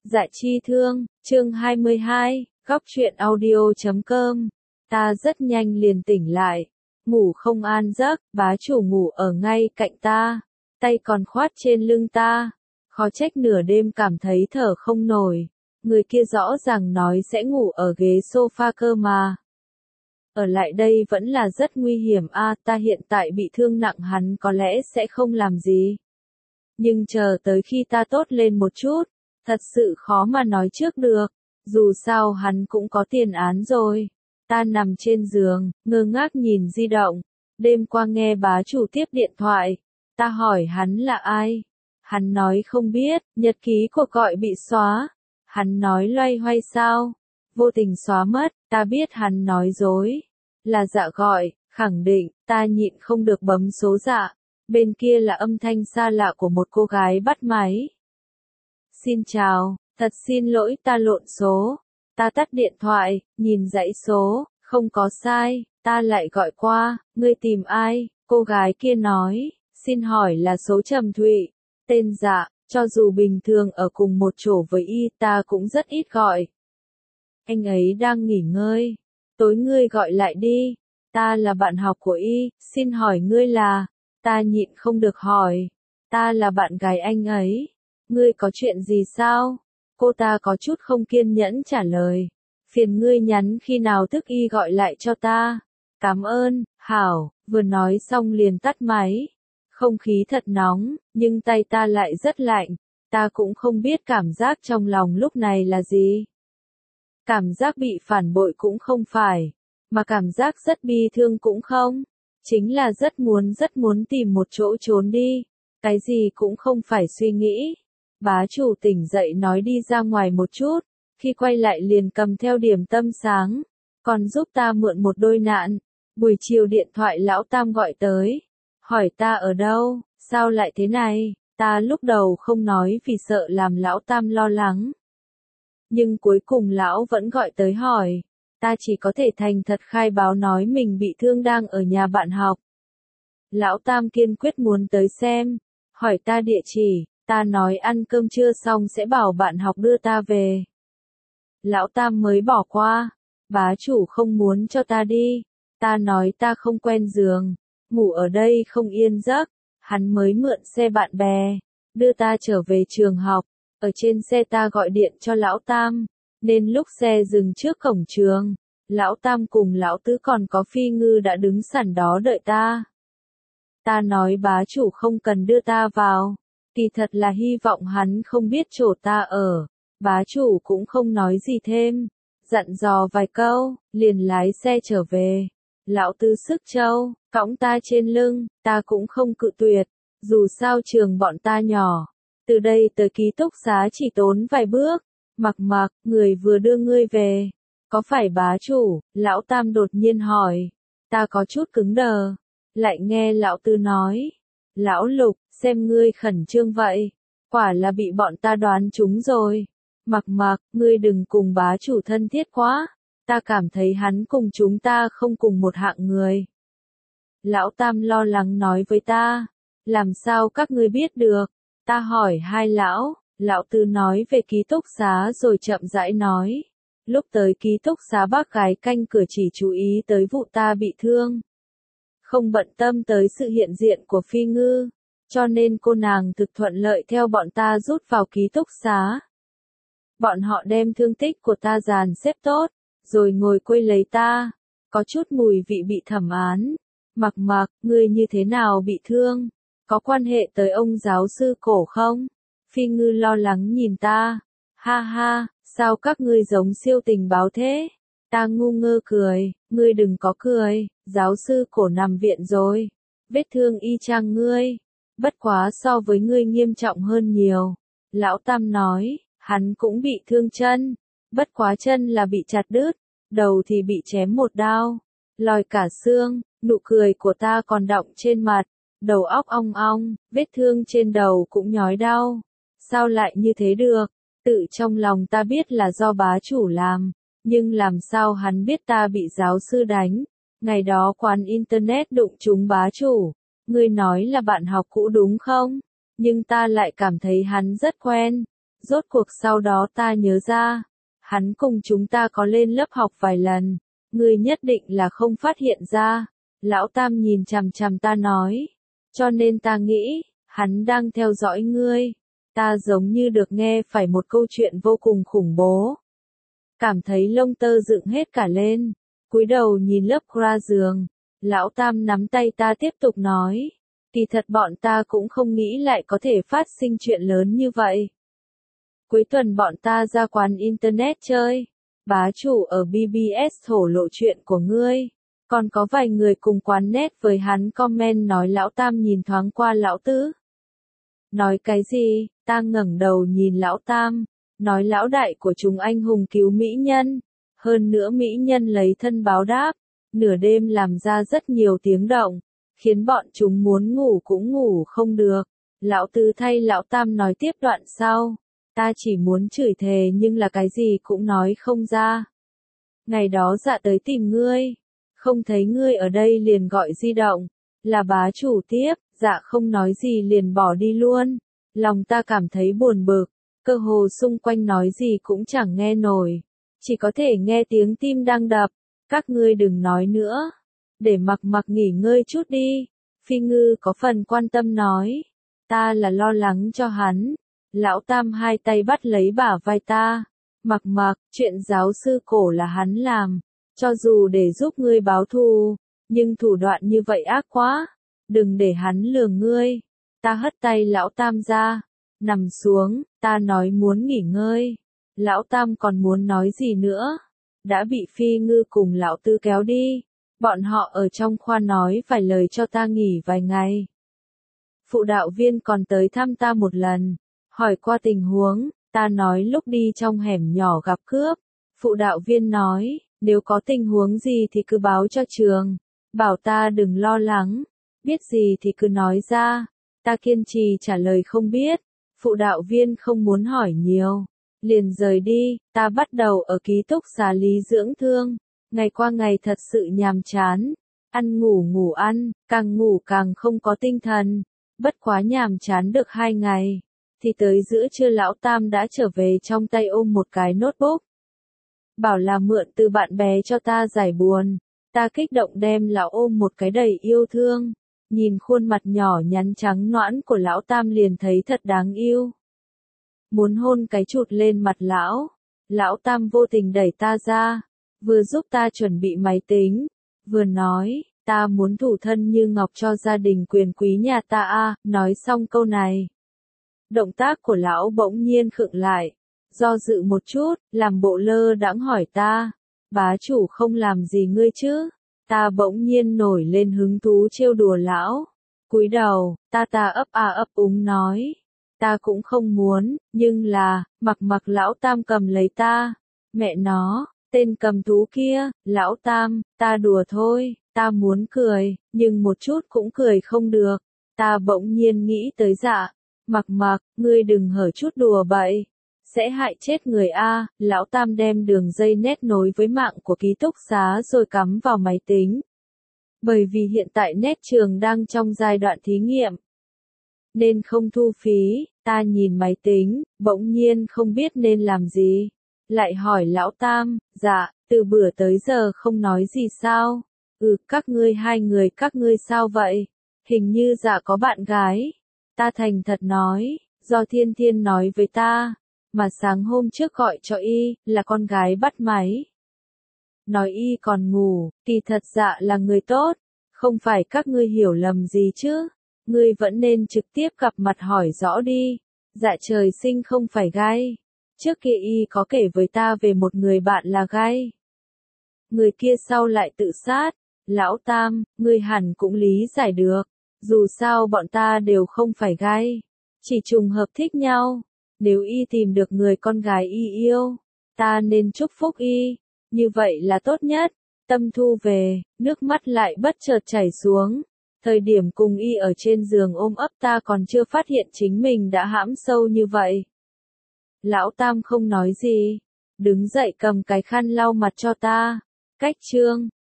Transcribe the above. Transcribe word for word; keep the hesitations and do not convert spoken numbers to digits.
Dạ chi thương, chương hai mươi hai, góc truyện audio chấm com. Ta rất nhanh liền tỉnh lại, ngủ không an giấc, bá chủ ngủ ở ngay cạnh ta, tay còn khoát trên lưng ta, khó trách nửa đêm cảm thấy thở không nổi, người kia rõ ràng nói sẽ ngủ ở ghế sofa cơ mà. Ở lại đây vẫn là rất nguy hiểm a, ta hiện tại bị thương nặng hắn có lẽ sẽ không làm gì. Nhưng chờ tới khi ta tốt lên một chút, thật sự khó mà nói trước được, dù sao hắn cũng có tiền án rồi. Ta nằm trên giường, ngơ ngác nhìn di động, đêm qua nghe bá chủ tiếp điện thoại, ta hỏi hắn là ai. Hắn nói không biết, nhật ký cuộc gọi bị xóa. Hắn nói loay hoay sao, vô tình xóa mất, ta biết hắn nói dối. Là Dạ gọi, khẳng định, ta nhịn không được bấm số Dạ. Bên kia là âm thanh xa lạ của một cô gái bắt máy. Xin chào, thật xin lỗi ta lộn số. Ta tắt điện thoại, nhìn dãy số, không có sai, ta lại gọi qua, ngươi tìm ai? Cô gái kia nói, xin hỏi là số Trầm Thụy, tên Dạ, cho dù bình thường ở cùng một chỗ với y ta cũng rất ít gọi. Anh ấy đang nghỉ ngơi, tối ngươi gọi lại đi, ta là bạn học của y, xin hỏi ngươi là, ta nhịn không được hỏi, ta là bạn gái anh ấy, ngươi có chuyện gì sao? Cô ta có chút không kiên nhẫn trả lời, phiền ngươi nhắn khi nào thức y gọi lại cho ta. Cảm ơn, hảo, vừa nói xong liền tắt máy. Không khí thật nóng, nhưng tay ta lại rất lạnh, ta cũng không biết cảm giác trong lòng lúc này là gì. Cảm giác bị phản bội cũng không phải, mà cảm giác rất bi thương cũng không, chính là rất muốn rất muốn tìm một chỗ trốn đi, cái gì cũng không phải suy nghĩ. Bá chủ tỉnh dậy nói đi ra ngoài một chút, khi quay lại liền cầm theo điểm tâm sáng, còn giúp ta mượn một đôi nạn. Buổi chiều điện thoại lão Tam gọi tới, hỏi ta ở đâu, sao lại thế này, ta lúc đầu không nói vì sợ làm lão Tam lo lắng. Nhưng cuối cùng lão vẫn gọi tới hỏi, ta chỉ có thể thành thật khai báo nói mình bị thương đang ở nhà bạn học. Lão Tam kiên quyết muốn tới xem, hỏi ta địa chỉ. Ta nói ăn cơm trưa xong sẽ bảo bạn học đưa ta về. Lão Tam mới bỏ qua, bá chủ không muốn cho ta đi. Ta nói ta không quen giường, ngủ ở đây không yên giấc. Hắn mới mượn xe bạn bè, đưa ta trở về trường học. Ở trên xe ta gọi điện cho Lão Tam, nên lúc xe dừng trước cổng trường, Lão Tam cùng Lão Tứ còn có Phi Ngư đã đứng sẵn đó đợi ta. Ta nói bá chủ không cần đưa ta vào. Kỳ thật là hy vọng hắn không biết chỗ ta ở, bá chủ cũng không nói gì thêm, dặn dò vài câu, liền lái xe trở về. Lão Tứ sức trâu, cõng ta trên lưng, ta cũng không cự tuyệt, dù sao trường bọn ta nhỏ, từ đây tới ký túc xá chỉ tốn vài bước. Mặc mặc, người vừa đưa ngươi về, có phải bá chủ? Lão Tam đột nhiên hỏi, ta có chút cứng đờ, lại nghe Lão Tứ nói, Lão Lục, xem ngươi khẩn trương vậy, quả là bị bọn ta đoán trúng rồi. Mặc mặc, ngươi đừng cùng bá chủ thân thiết quá, ta cảm thấy hắn cùng chúng ta không cùng một hạng người. Lão Tam lo lắng nói với ta, làm sao các ngươi biết được? Ta hỏi hai lão, Lão Tứ nói về ký túc xá rồi chậm rãi nói. Lúc tới ký túc xá bác gái canh cửa chỉ chú ý tới vụ ta bị thương, không bận tâm tới sự hiện diện của Phi Ngư. Cho nên cô nàng thực thuận lợi theo bọn ta rút vào ký túc xá. Bọn họ đem thương tích của ta dàn xếp tốt, rồi ngồi quây lấy ta, có chút mùi vị bị thẩm án. Mặc mặc, ngươi như thế nào bị thương? Có quan hệ tới ông giáo sư cổ không? Phi Ngư lo lắng nhìn ta. Ha ha, sao các ngươi giống siêu tình báo thế? Ta ngu ngơ cười, ngươi đừng có cười, giáo sư cổ nằm viện rồi. Vết thương y chang ngươi. Bất quá so với ngươi nghiêm trọng hơn nhiều. Lão Tam nói, hắn cũng bị thương chân. Bất quá chân là bị chặt đứt, đầu thì bị chém một đao, lòi cả xương. Nụ cười của ta còn đọng trên mặt, đầu óc ong ong, vết thương trên đầu cũng nhói đau. Sao lại như thế được? Tự trong lòng ta biết là do bá chủ làm, nhưng làm sao hắn biết ta bị giáo sư đánh? Ngày đó quán internet đụng trúng bá chủ. Ngươi nói là bạn học cũ đúng không? Nhưng ta lại cảm thấy hắn rất quen. Rốt cuộc sau đó ta nhớ ra, hắn cùng chúng ta có lên lớp học vài lần, ngươi nhất định là không phát hiện ra. Lão Tam nhìn chằm chằm ta nói, cho nên ta nghĩ, hắn đang theo dõi ngươi. Ta giống như được nghe phải một câu chuyện vô cùng khủng bố. Cảm thấy lông tơ dựng hết cả lên, cúi đầu nhìn lớp ra giường. Lão Tam nắm tay ta tiếp tục nói, kỳ thật bọn ta cũng không nghĩ lại có thể phát sinh chuyện lớn như vậy. Cuối tuần bọn ta ra quán internet chơi, bá chủ ở bê bê ét thổ lộ chuyện của ngươi. Còn có vài người cùng quán net với hắn comment nói Lão Tam nhìn thoáng qua Lão Tứ. Nói cái gì? Ta ngẩng đầu nhìn Lão Tam, nói lão đại của chúng anh hùng cứu mỹ nhân, hơn nữa mỹ nhân lấy thân báo đáp, nửa đêm làm ra rất nhiều tiếng động, khiến bọn chúng muốn ngủ cũng ngủ không được. Lão Tứ thay Lão Tam nói tiếp đoạn sau, ta chỉ muốn chửi thề nhưng là cái gì cũng nói không ra. Ngày đó dạ tới tìm ngươi, không thấy ngươi ở đây liền gọi di động, là bá chủ tiếp, dạ không nói gì liền bỏ đi luôn. Lòng ta cảm thấy buồn bực, cơ hồ xung quanh nói gì cũng chẳng nghe nổi, chỉ có thể nghe tiếng tim đang đập. Các ngươi đừng nói nữa, để Mặc Mặc nghỉ ngơi chút đi. Phi Ngư có phần quan tâm nói, ta là lo lắng cho hắn. Lão Tam hai tay bắt lấy bả vai ta, Mặc Mặc, chuyện giáo sư cổ là hắn làm, cho dù để giúp ngươi báo thù, nhưng thủ đoạn như vậy ác quá, đừng để hắn lừa ngươi. Ta hất tay Lão Tam ra, nằm xuống, ta nói muốn nghỉ ngơi. Lão Tam còn muốn nói gì nữa, đã bị Phi Ngư cùng Lão Tứ kéo đi. Bọn họ ở trong khoa nói vài lời cho ta nghỉ vài ngày. Phụ đạo viên còn tới thăm ta một lần, hỏi qua tình huống, ta nói lúc đi trong hẻm nhỏ gặp cướp. Phụ đạo viên nói, nếu có tình huống gì thì cứ báo cho trường, bảo ta đừng lo lắng, biết gì thì cứ nói ra. Ta kiên trì trả lời không biết, phụ đạo viên không muốn hỏi nhiều, liền rời đi. Ta bắt đầu ở ký túc xá lý dưỡng thương, ngày qua ngày thật sự nhàm chán, ăn ngủ ngủ ăn, càng ngủ càng không có tinh thần. Bất quá nhàm chán được hai ngày, thì tới giữa trưa Lão Tam đã trở về trong tay ôm một cái notebook. Bảo là mượn từ bạn bè cho ta giải buồn, ta kích động đem lão ôm một cái đầy yêu thương. Nhìn khuôn mặt nhỏ nhắn trắng nõn của Lão Tam liền thấy thật đáng yêu. Muốn hôn cái chụt lên mặt lão, Lão Tam vô tình đẩy ta ra, vừa giúp ta chuẩn bị máy tính, vừa nói, ta muốn thủ thân như ngọc cho gia đình quyền quý nhà ta a. Nói xong câu này, động tác của lão bỗng nhiên khựng lại, do dự một chút, làm bộ lơ đãng hỏi ta, bá chủ không làm gì ngươi chứ? Ta bỗng nhiên nổi lên hứng thú trêu đùa lão. Cúi đầu, ta ta ấp a ấp úng nói, ta cũng không muốn, nhưng là, Mặc Mặc. Lão Tam cầm lấy ta, mẹ nó, tên cầm thú kia. Lão Tam, ta đùa thôi. Ta muốn cười, nhưng một chút cũng cười không được. Ta bỗng nhiên nghĩ tới dạ, Mặc Mặc, ngươi đừng hở chút đùa bậy, sẽ hại chết người a. Lão Tam đem đường dây nét nối với mạng của ký túc xá rồi cắm vào máy tính. Bởi vì hiện tại net trường đang trong giai đoạn thí nghiệm, nên không thu phí. Ta nhìn máy tính, bỗng nhiên không biết nên làm gì. Lại hỏi Lão Tam, dạ, từ bữa tới giờ không nói gì sao? Ừ, các ngươi hai người các ngươi sao vậy? Hình như dạ có bạn gái. Ta thành thật nói, do Thiên Thiên nói với ta, mà sáng hôm trước gọi cho y, là con gái bắt máy. Nói y còn ngủ, kỳ thật dạ là người tốt, không phải các ngươi hiểu lầm gì chứ? Ngươi vẫn nên trực tiếp gặp mặt hỏi rõ đi. Dạ trời sinh không phải gay. Trước kia y có kể với ta về một người bạn là gay. Người kia sau lại tự sát. Lão Tam, ngươi hẳn cũng lý giải được. Dù sao bọn ta đều không phải gay, chỉ trùng hợp thích nhau. Nếu y tìm được người con gái y yêu, ta nên chúc phúc y. Như vậy là tốt nhất. Tâm thu về, nước mắt lại bất chợt chảy xuống. Thời điểm cùng y ở trên giường ôm ấp ta còn chưa phát hiện chính mình đã hãm sâu như vậy. Lão Tam không nói gì, đứng dậy cầm cái khăn lau mặt cho ta. Cách chương